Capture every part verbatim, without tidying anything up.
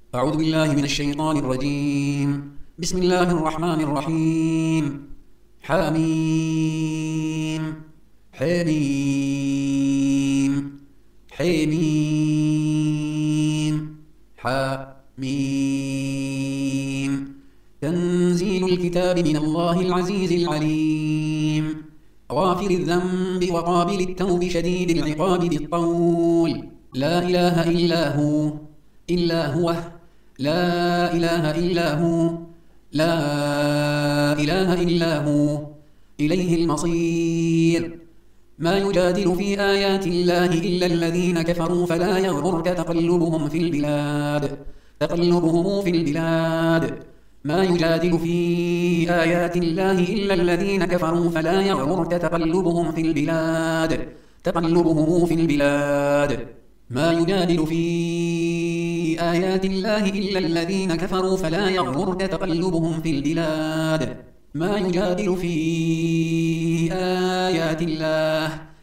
أعوذ بالله من الشيطان الرجيم. بسم الله الرحمن الرحيم. حميم حميم حميم حميم تنزيل الكتاب من الله العزيز العليم غافر الذنب وقابل التوب شديد العقاب ذي الطول لا إله إلا هو إلا هو لا إله إلا هو لا إله إلا هو إليه المصير. ما يجادل في آيات الله إلا الذين كفروا فلا يغررك تقلبهم في البلاد تقلبهم في البلاد ما يجادل في آيات الله إلا الذين كفروا فلا يغررك تقلبهم في البلاد تقلبهم في البلاد ما يجادل في آيات الله إلا الذين كفروا فلا يغررك تقلبهم في البلاد ما يجادل في آيات الله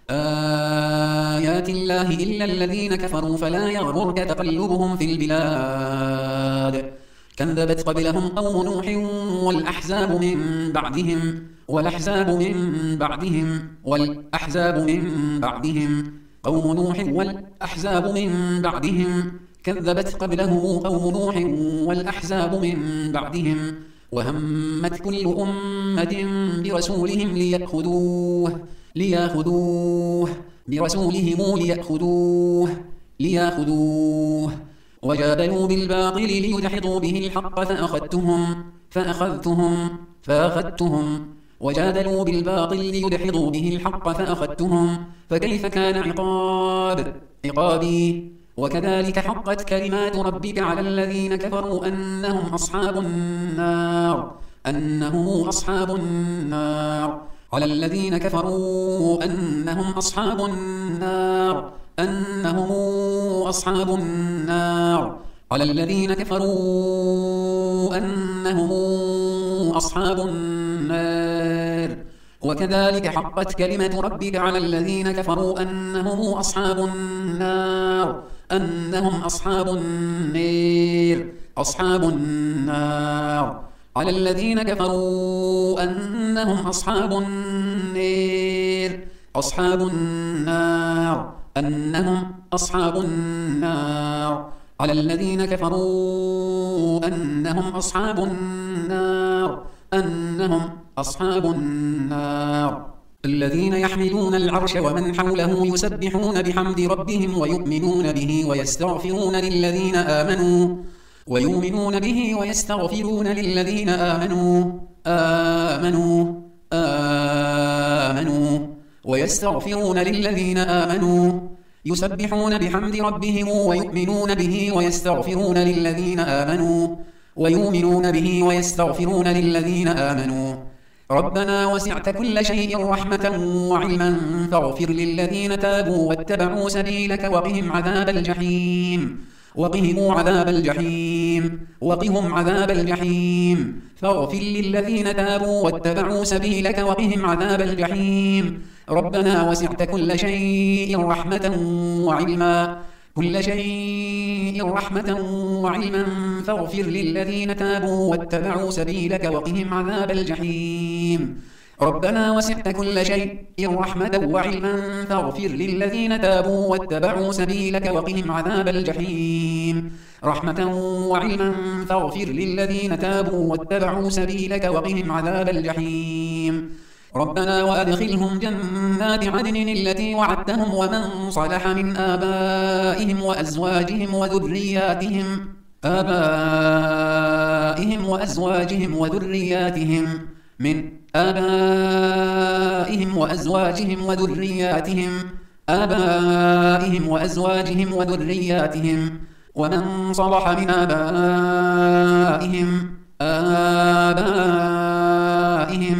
آيات الله إلا الذين كفروا فلا يغررك تقلبهم في البلاد كذبت قبلهم قوم نوح والأحزاب من بعدهم والأحزاب من بعدهم والأحزاب من بعدهم قوم نوح والأحزاب من بعدهم كذبت قبلهم قوم نوح والأحزاب من بعدهم وهمت كل أمة برسولهم ليأخذوه ليأخذوه برسولهم ليأخذوه ليأخذوه وجادلوا بالباطل ليدحضوا به الحق فأخذتهم فأخذتهم فأخذتهم وجادلوا بالباطل ليدحضوا به الحق فأخذتهم فكيف كان عقاب عقابي وكذلك حقت كلمات ربك على الذين كفروا أنهم أصحاب النار أنهم أصحاب النار على الذين كفروا أنهم أصحاب النار أنهم أصحاب النار على الذين كفروا أنهم أصحاب النار وكذلك حقت كلمة ربك على الذين كفروا أنهم أصحاب النار أنهم أصحاب النار أصحاب النار على الذين كفروا أنهم أصحاب النار أصحاب النار أنهم أصحاب النار على الذين كفروا أنهم أصحاب النار أنهم أصحاب النار الذين يحملون العرش ومن حوله يسبحون بحمد ربهم ويؤمنون به ويستغفرون للذين آمنوا ويؤمنون به ويستغفرون للذين آمنوا آمنوا آمنوا ويستغفرون للذين آمنوا يسبحون بحمد ربهم ويؤمنون به ويستغفرون للذين آمنوا ويؤمنون به ويستغفرون للذين آمنوا ربنا وسعت كل شيء رحمة وعلما فاغفر للذين تابوا واتبعوا سبيلك وقهم عذاب الجحيم وقهم عذاب الجحيم وقهم عذاب الجحيم فاغفر للذين تابوا واتبعوا سبيلك وقهم عذاب الجحيم ربنا وسعت كل شيء رحمة وعلما كل شيء رحمة وعلما فاغفر للذين تابوا واتبعوا سبيلك وقهم عذاب الجحيم ربنا وسعت كل شيء رحمة وعلما فاغفر للذين تابوا واتبعوا سبيلك وقهم عذاب الجحيم رحمة وعلما فاغفر للذين تابوا واتبعوا سبيلك وقهم عذاب الجحيم ربنا وأدخلهم جنات عدن التي وعدتهم ومن صلح من آبائهم وأزواجهم وذرياتهم آبائهم وأزواجهم وذرياتهم من آبائهم وأزواجهم وذرياتهم آبائهم وأزواجهم وذرياتهم ومن صلح من آبائهم آبائهم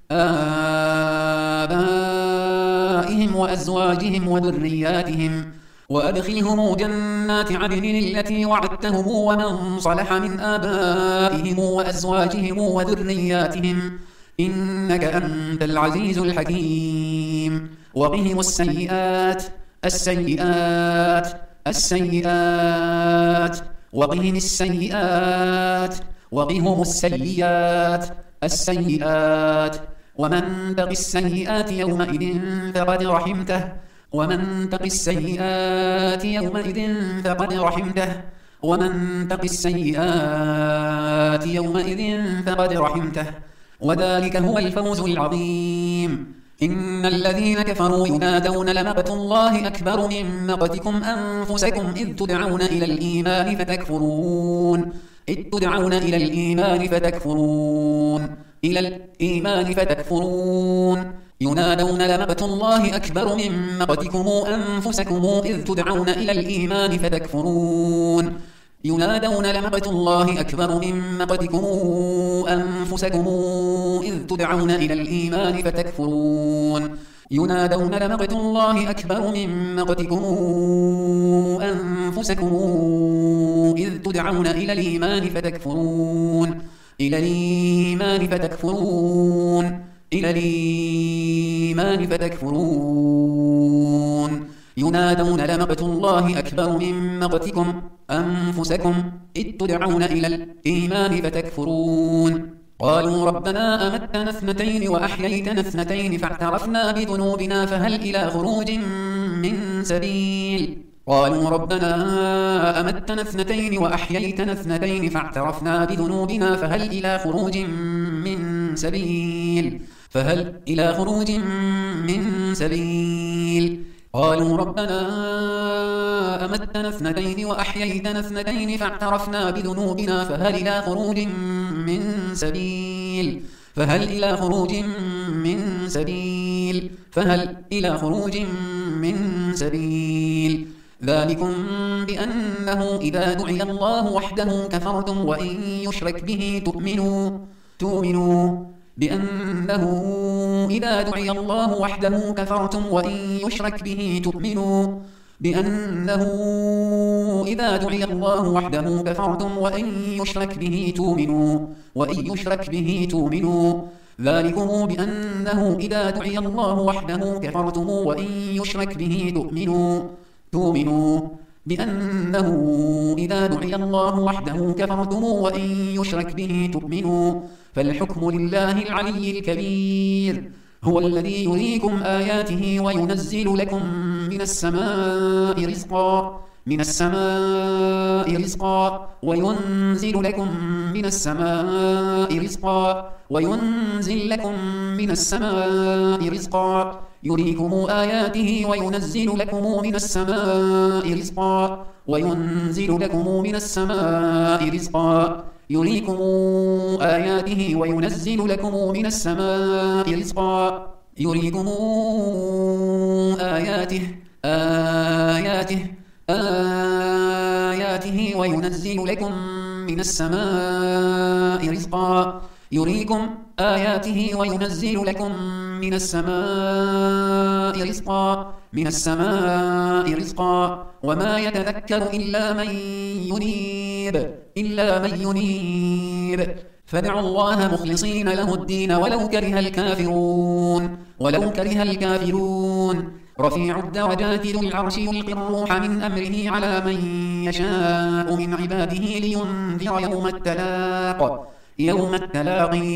آبائهم وأزواجهم وذرياتهم وأدخلهم جنات عدن التي وعدتهم ومن صلح من آبائهم وأزواجهم وذرياتهم إنك أنت العزيز الحكيم وقهم السيئات السيئات السيئات وقهم السيئات وقهم السيئات السيئات ومن تق السيئات يومئذ فقد رحمته ومن تق السيئات يومئذ فقد رحمته ومن تق السيئات يومئذ فقد رحمته وذلك هو الفوز العظيم. إن الذين كفروا ينادون لمقت الله أكبر من مقتكم أنفسكم إذ تدعون إلى الإيمان فتكفرون إذ تدعون إلى الإيمان فتكفرون إلى الإيمان فتكفرون ينادون لمقت الله أكبر من مقتكم أنفسكم إذ تدعون إلى الإيمان فتكفرون ينادون لمقت الله أكبر من مقتكم أنفسكم إذ تدعون إلى الإيمان فتكفرون ينادون لمقت الله أكبر من مقتكم أنفسكم إذ تدعون إلى الإيمان فتكفرون إلى الإيمان فتكفرون إلى الإيمان فتكفرون ينادون لمقت الله أكبر من مقتكم أنفسكم إذ تدعون إلى الإيمان فتكفرون قالوا ربنا أمتنا اثنتين وأحييتنا اثنتين فاعترفنا بذنوبنا فهل إلى خروج من سبيل قالوا ربنا أمتنا اثنتين وأحييتنا اثنتين فاعترفنا بذنوبنا فهل إلى خروج من سبيل فهل إلى خروج من سبيل قالوا ربنا أمتنا اثنتين وأحييتنا اثنتين فاعترفنا بذنوبنا فهل إلى خروج من سبيل فهل إلى خروج من سبيل فهل إلى خروج من سبيل ذلكم بأنه إذا دعي الله وحده كفرتم وإن يشرك به تؤمنوا تؤمنوا بأنه إذا دعي الله وحده كفرتم وإن يشرك به تؤمنوا بأنه إذا دعي الله وحده كفرتم وإن يشرك به تؤمنوا وإن يشرك به تؤمنوا ذلكم بأنه إذا دعي الله وحده كفرتم وإن يشرك به تؤمنوا تؤمنوا بأنه إذا دعي الله وحده كفرتم وإن يشرك به تؤمنوا فالحكم لله العلي الكبير هو الذي يريكم آياته وينزل لكم من السماء رزقا من السماء رزقا وينزل لكم من السماء رزقا وينزل لكم من السماء رزقا يريكم آياته وينزل لكم من السماء رزقا وينزل لكم من السماء رزقا يريكم آياته وينزل لكم من السماء رزقا يريكم آياته آياته آياته وينزل لكم من السماء رزقا يريكم آياته وينزل لكم من السماء رزقا من السماء رزقا وما يتذكر إلا من ينيب إلا من ينيب فادعوا الله مخلصين له الدين ولو كره الكافرون ولو كره الكافرون رفيع الدرجات ذو العرش يلقي الروح من أمره على من يشاء من عباده لينذر يوم التلاق يوم التلاقي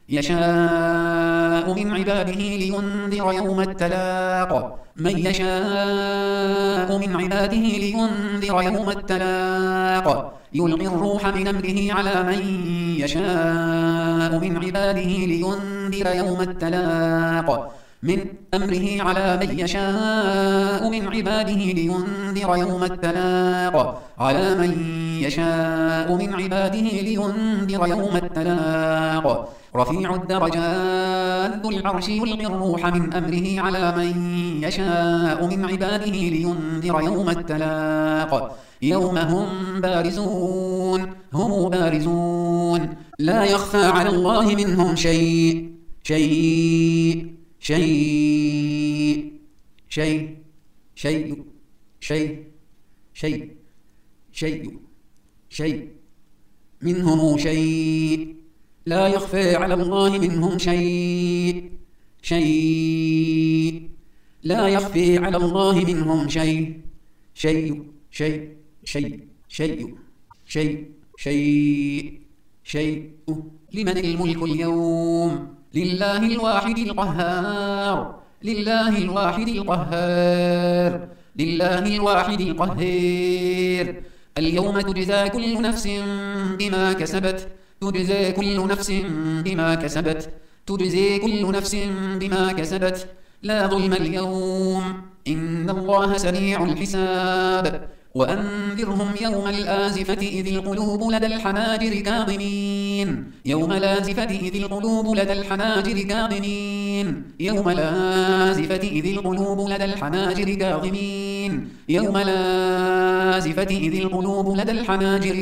يشاء من عباده لينذر يوم التلاق من يشاء من عباده لينذر يوم التلاق يلقي الروح من أمره على من يشاء من عباده لينذر يوم التلاق من أمره على من يشاء من عباده لينذر يوم التلاق على من يشاء من عباده لينذر يوم التلاق رفيع الدرجات ذو العرش يلقي الروح من أمره على من يشاء من عباده لينذر يوم التلاق يوم هم بارزون هم بارزون لا يخفى على الله منهم شيء شيء شيء شيء شيء شيء شيء شيء شيء منهم شيء لا يخفى على الله منهم شيء شيء لا يخفى على الله منهم شيء شيء شيء شيء شيء شيء شيء شيء لمن الملك اليوم لله الواحد القهار لله الواحد القهار لله الواحد القهار اليوم تجزى كل نفس بما كسبت تجزى كل نفس بما كسبت تجزي كل نفس بما كسبت لا ظلم اليوم إن الله سريع الحساب وأنذرهم يوم الآزفة إذ القلوب لدى الحناجر كاظمين يوم الآزفة إذ القلوب لدى الحناجر كاظمين يوم الآزفة إذ القلوب لدى الحناجر كاظمين يوم الآزفة إذ القلوب لدى الحناجر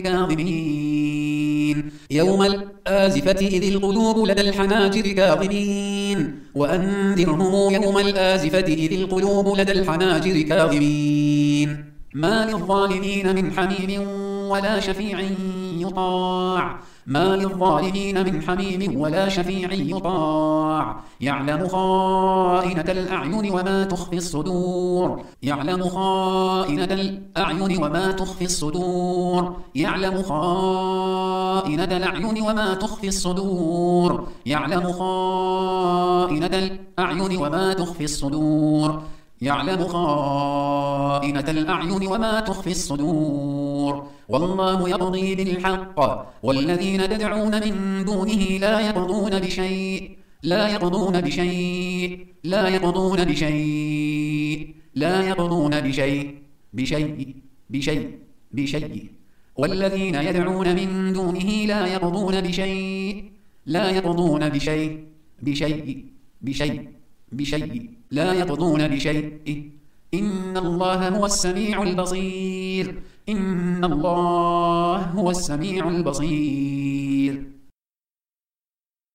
كاظمين يوم الآزفة إذ القلوب لدى الحناجر كاظمين وأنذرهم يوم الآزفة إذ القلوب لدى الحناجر كاظمين ما للظالمين من حميم ولا شفيع يطاع ما للظالمين من حميم ولا شفيع يطاع يعلم خائنة الأعين وما تخفي الصدور يعلم خائنة الأعين وما تخفي الصدور يعلم خائنة الأعين وما تخفي الصدور يعلم خائنة الأعين وما تخفي الصدور يعلم خائنة الأعين وما تخفي الصدور والله يقضي بالحق والذين تدعون من دونه لا يقضون بشيء لا يقضون بشيء لا يقضون بشيء لا يقضون بشيء بشيء بشيء بشيء والذين يدعون من دونه لا يقضون بشيء لا يقضون بشيء بشيء بشيء بشيء لا يقضون بشيء إن الله هو السميع البصير إن الله هو السميع البصير